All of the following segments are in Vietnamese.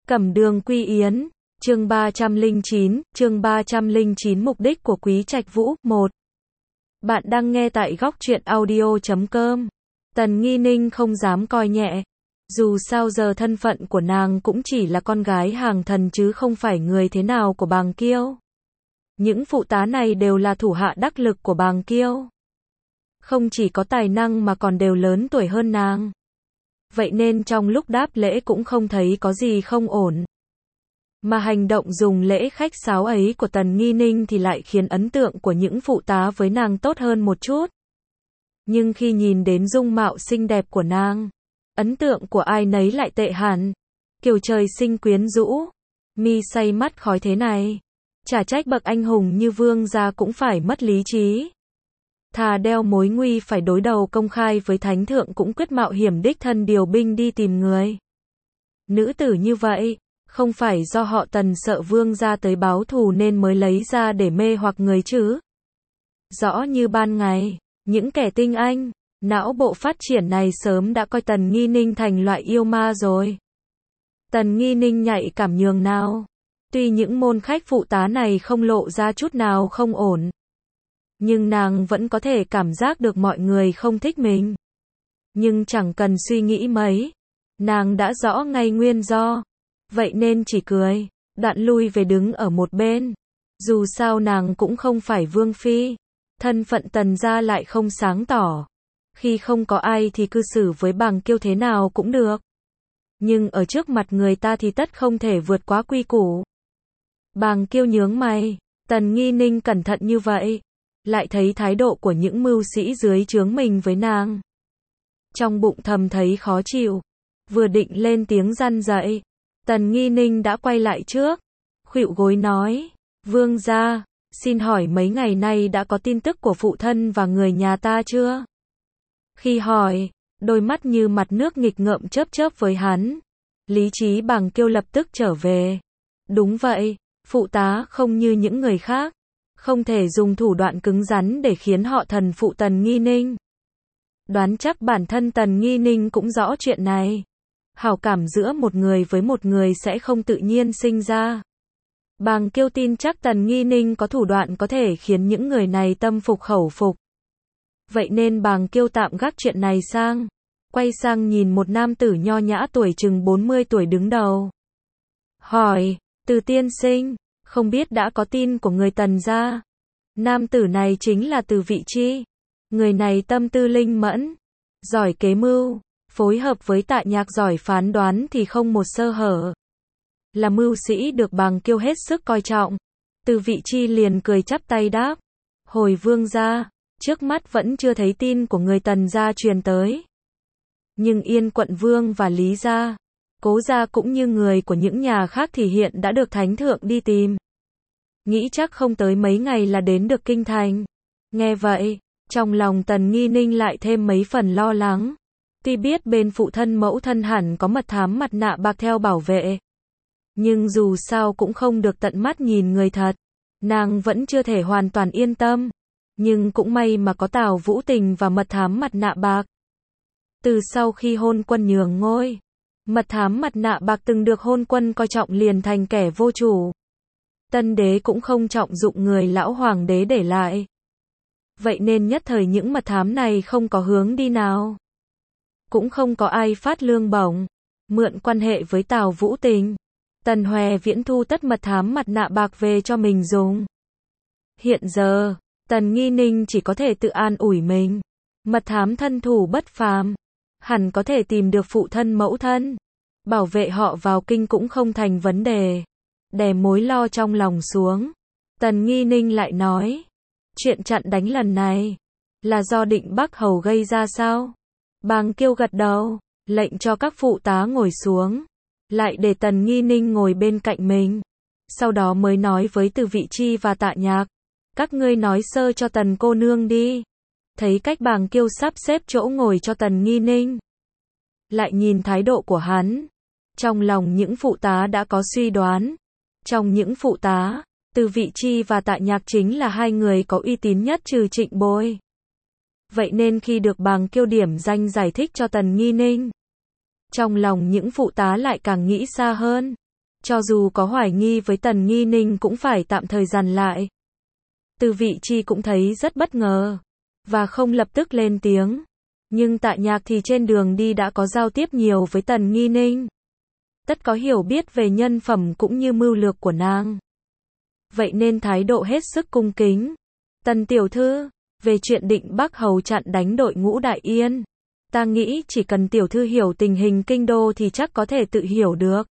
Cẩm Đường Quy Yến, chương 309, mục đích của Quý Trạch Vũ, 1. Bạn đang nghe tại góc truyện audio.com. Tần Nghi Ninh không dám coi nhẹ. Dù sao giờ thân phận của nàng cũng chỉ là con gái hàng thần chứ không phải người thế nào của Bàng Kiêu. Những phụ tá này đều là thủ hạ đắc lực của Bàng Kiêu. Không chỉ có tài năng mà còn đều lớn tuổi hơn nàng. Vậy nên trong lúc đáp lễ cũng không thấy có gì không ổn. Mà hành động dùng lễ khách sáo ấy của Tần Nghi Ninh thì lại khiến ấn tượng của những phụ tá với nàng tốt hơn một chút. Nhưng khi nhìn đến dung mạo xinh đẹp của nàng, ấn tượng của ai nấy lại tệ hẳn. Kiểu trời sinh quyến rũ, mi say mắt khói thế này. Chả trách bậc anh hùng như vương gia cũng phải mất lý trí. Thà đeo mối nguy phải đối đầu công khai với thánh thượng cũng quyết mạo hiểm đích thân điều binh đi tìm người. Nữ tử như vậy, không phải do họ Tần sợ vương gia tới báo thù nên mới lấy ra để mê hoặc người chứ. Rõ như ban ngày, những kẻ tinh anh, não bộ phát triển này sớm đã coi Tần Nghi Ninh thành loại yêu ma rồi. Tần Nghi Ninh nhạy cảm nhường nào. Tuy những môn khách phụ tá này không lộ ra chút nào không ổn, nhưng nàng vẫn có thể cảm giác được mọi người không thích mình. Nhưng chẳng cần suy nghĩ mấy, nàng đã rõ ngay nguyên do. Vậy nên chỉ cười, đoạn lui về đứng ở một bên. Dù sao nàng cũng không phải vương phi, thân phận Tần gia lại không sáng tỏ. Khi không có ai thì cư xử với Bàng Kiêu thế nào cũng được. Nhưng ở trước mặt người ta thì tất không thể vượt quá quy củ. Bàng Kiêu nhướng mày, Tần Nghi Ninh cẩn thận như vậy, lại thấy thái độ của những mưu sĩ dưới trướng mình với nàng. Trong bụng thầm thấy khó chịu, vừa định lên tiếng răn dậy, Tần Nghi Ninh đã quay lại trước, khuỵu gối nói, vương gia, xin hỏi mấy ngày nay đã có tin tức của phụ thân và người nhà ta chưa? Khi hỏi, đôi mắt như mặt nước nghịch ngợm chớp chớp với hắn. Lý trí Bàng Kiêu lập tức trở về. Đúng vậy, phụ tá không như những người khác, không thể dùng thủ đoạn cứng rắn để khiến họ thần phụ Tần Nghi Ninh. Đoán chắc bản thân Tần Nghi Ninh cũng rõ chuyện này. Hảo cảm giữa một người với một người sẽ không tự nhiên sinh ra. Bàng Kiêu tin chắc Tần Nghi Ninh có thủ đoạn có thể khiến những người này tâm phục khẩu phục. Vậy nên Bàng Kiêu tạm gác chuyện này sang, quay sang nhìn một nam tử nho nhã tuổi chừng 40 tuổi đứng đầu. Hỏi, Từ tiên sinh, không biết đã có tin của người Tần gia? Nam tử này chính là Từ Vị Chi. Người này tâm tư linh mẫn, giỏi kế mưu, phối hợp với Tạ Nhạc giỏi phán đoán thì không một sơ hở. Là mưu sĩ được Bàng Kiêu hết sức coi trọng. Từ Vị Chi liền cười chắp tay đáp, hồi vương gia, trước mắt vẫn chưa thấy tin của người Tần gia truyền tới. Nhưng Yên quận vương và Lý gia, Cố gia cũng như người của những nhà khác thì hiện đã được thánh thượng đi tìm. Nghĩ chắc không tới mấy ngày là đến được kinh thành. Nghe vậy, trong lòng Tần Nghi Ninh lại thêm mấy phần lo lắng. Tuy biết bên phụ thân mẫu thân hẳn có mật thám mặt nạ bạc theo bảo vệ, nhưng dù sao cũng không được tận mắt nhìn người thật. Nàng vẫn chưa thể hoàn toàn yên tâm. Nhưng cũng may mà có Tào Vũ Tình và mật thám mặt nạ bạc. Từ sau khi hôn quân nhường ngôi, mật thám mặt nạ bạc từng được hôn quân coi trọng liền thành kẻ vô chủ. Tân đế cũng không trọng dụng người lão hoàng đế để lại. Vậy nên nhất thời những mật thám này không có hướng đi nào. Cũng không có ai phát lương bổng, mượn quan hệ với Tào Vũ Tình. Tần Hoè Viễn thu tất mật thám mặt nạ bạc về cho mình dùng. Hiện giờ, Tần Nghi Ninh chỉ có thể tự an ủi mình. Mật thám thân thủ bất phàm, hẳn có thể tìm được phụ thân mẫu thân. Bảo vệ họ vào kinh cũng không thành vấn đề. Đè mối lo trong lòng xuống, Tần Nghi Ninh lại nói, chuyện chặn đánh lần này là do Định Bắc Hầu gây ra sao? Bàng Kiêu gật đầu, lệnh cho các phụ tá ngồi xuống, lại để Tần Nghi Ninh ngồi bên cạnh mình. Sau đó mới nói với Từ Vị Chi và Tạ Nhạc, các ngươi nói sơ cho Tần cô nương đi. Thấy cách Bàng Kiêu sắp xếp chỗ ngồi cho Tần Nghi Ninh, lại nhìn thái độ của hắn, trong lòng những phụ tá đã có suy đoán. Trong những phụ tá, Từ Vị Chi và Tạ Nhạc chính là hai người có uy tín nhất trừ Trịnh Bôi. Vậy nên khi được Bàng Kiêu điểm danh giải thích cho Tần Nghi Ninh, trong lòng những phụ tá lại càng nghĩ xa hơn. Cho dù có hoài nghi với Tần Nghi Ninh cũng phải tạm thời dằn lại. Từ Vị Chi cũng thấy rất bất ngờ, và không lập tức lên tiếng. Nhưng Tạ Nhạc thì trên đường đi đã có giao tiếp nhiều với Tần Nghi Ninh. Tất có hiểu biết về nhân phẩm cũng như mưu lược của nàng. Vậy nên thái độ hết sức cung kính. Tần tiểu thư, về chuyện Định Bắc Hầu chặn đánh đội ngũ Đại Yên, ta nghĩ chỉ cần tiểu thư hiểu tình hình kinh đô thì chắc có thể tự hiểu được.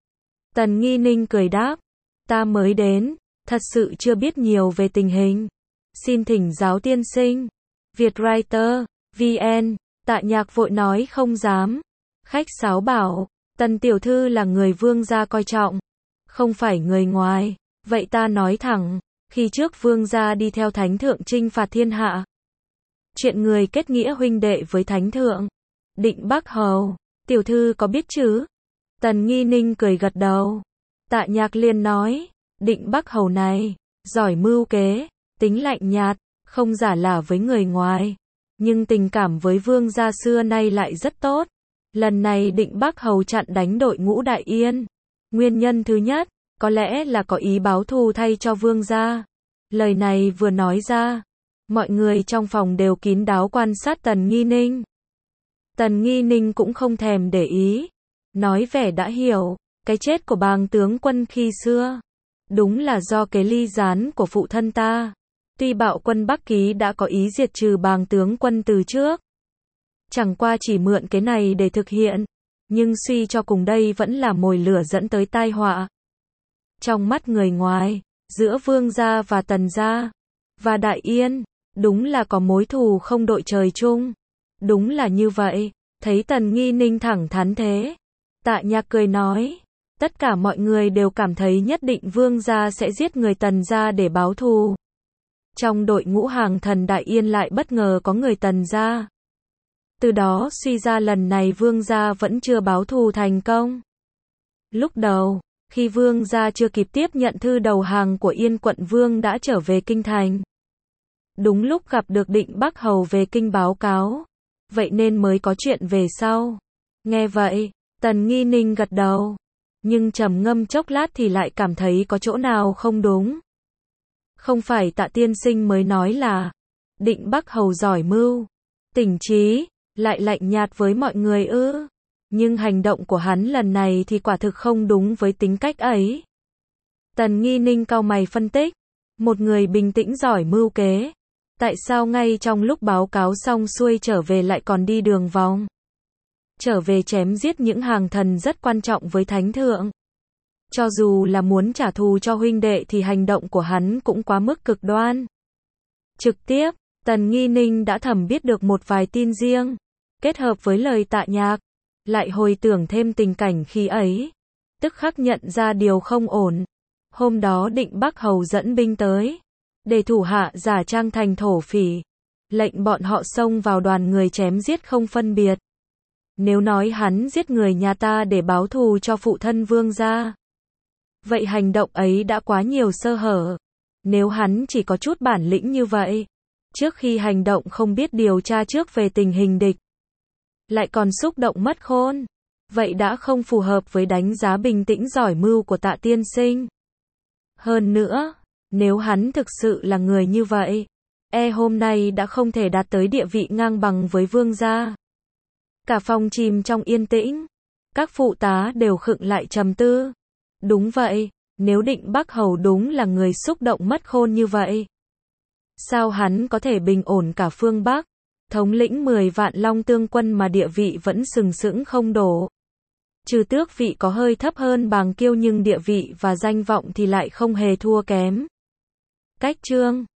Tần Nghi Ninh cười đáp, ta mới đến, thật sự chưa biết nhiều về tình hình. Xin thỉnh giáo tiên sinh. Vietwriter, VN, Tạ Nhạc vội nói không dám. Khách sáo bảo, Tần tiểu thư là người vương gia coi trọng, không phải người ngoài. Vậy ta nói thẳng, khi trước vương gia đi theo thánh thượng chinh phạt thiên hạ. Chuyện người kết nghĩa huynh đệ với thánh thượng. Định Bắc Hầu, tiểu thư có biết chứ? Tần Nghi Ninh cười gật đầu. Tạ Nhạc liền nói, Định Bắc Hầu này, giỏi mưu kế, tính lạnh nhạt, không giả lả với người ngoài. Nhưng tình cảm với vương gia xưa nay lại rất tốt. Lần này Định Bắc Hầu chặn đánh đội ngũ Đại Yên. Nguyên nhân thứ nhất, có lẽ là có ý báo thù thay cho vương gia. Lời này vừa nói ra, mọi người trong phòng đều kín đáo quan sát Tần Nghi Ninh. Tần Nghi Ninh cũng không thèm để ý, nói vẻ đã hiểu, cái chết của Bàng tướng quân khi xưa, đúng là do kế ly gián của phụ thân ta. Tuy bạo quân Bắc Ký đã có ý diệt trừ Bàng tướng quân từ trước, chẳng qua chỉ mượn cái này để thực hiện, nhưng suy cho cùng đây vẫn là mồi lửa dẫn tới tai họa. Trong mắt người ngoài, giữa vương gia và Tần gia, và Đại Yên, đúng là có mối thù không đội trời chung. Đúng là như vậy, thấy Tần Nghi Ninh thẳng thắn thế. Tạ Nhạc cười nói, tất cả mọi người đều cảm thấy nhất định vương gia sẽ giết người Tần gia để báo thù. Trong đội ngũ hàng thần Đại Yên lại bất ngờ có người Tần gia. Từ đó suy ra lần này vương gia vẫn chưa báo thù thành công. Lúc đầu, khi vương gia chưa kịp tiếp nhận thư đầu hàng của Yên quận vương đã trở về kinh thành. Đúng lúc gặp được Định Bắc Hầu về kinh báo cáo. Vậy nên mới có chuyện về sau. Nghe vậy, Tần Nghi Ninh gật đầu. Nhưng trầm ngâm chốc lát thì lại cảm thấy có chỗ nào không đúng. Không phải Tạ tiên sinh mới nói là Định Bắc Hầu giỏi mưu, tỉnh trí, lại lạnh nhạt với mọi người ư? Nhưng hành động của hắn lần này thì quả thực không đúng với tính cách ấy. Tần Nghi Ninh cau mày phân tích, một người bình tĩnh giỏi mưu kế, tại sao ngay trong lúc báo cáo xong xuôi trở về lại còn đi đường vòng? Trở về chém giết những hàng thần rất quan trọng với thánh thượng. Cho dù là muốn trả thù cho huynh đệ thì hành động của hắn cũng quá mức cực đoan. Trực tiếp, Tần Nghi Ninh đã thầm biết được một vài tin riêng, kết hợp với lời Tạ Nhạc, lại hồi tưởng thêm tình cảnh khi ấy, tức khắc nhận ra điều không ổn. Hôm đó Định Bắc Hầu dẫn binh tới, để thủ hạ giả trang thành thổ phỉ, lệnh bọn họ xông vào đoàn người chém giết không phân biệt. Nếu nói hắn giết người nhà ta để báo thù cho phụ thân vương gia, vậy hành động ấy đã quá nhiều sơ hở. Nếu hắn chỉ có chút bản lĩnh như vậy, trước khi hành động không biết điều tra trước về tình hình địch, lại còn xúc động mất khôn, vậy đã không phù hợp với đánh giá bình tĩnh giỏi mưu của Tạ tiên sinh. Hơn nữa, nếu hắn thực sự là người như vậy, hôm nay đã không thể đạt tới địa vị ngang bằng với vương gia. Cả phòng chìm trong yên tĩnh, các phụ tá đều khựng lại trầm tư. Đúng vậy, nếu Định Bắc Hầu đúng là người xúc động mất khôn như vậy, sao hắn có thể bình ổn cả phương Bắc, thống lĩnh 10 vạn Long Tương quân mà địa vị vẫn sừng sững không đổ. Trừ tước vị có hơi thấp hơn Bàng Kiêu nhưng địa vị và danh vọng thì lại không hề thua kém. Cách chương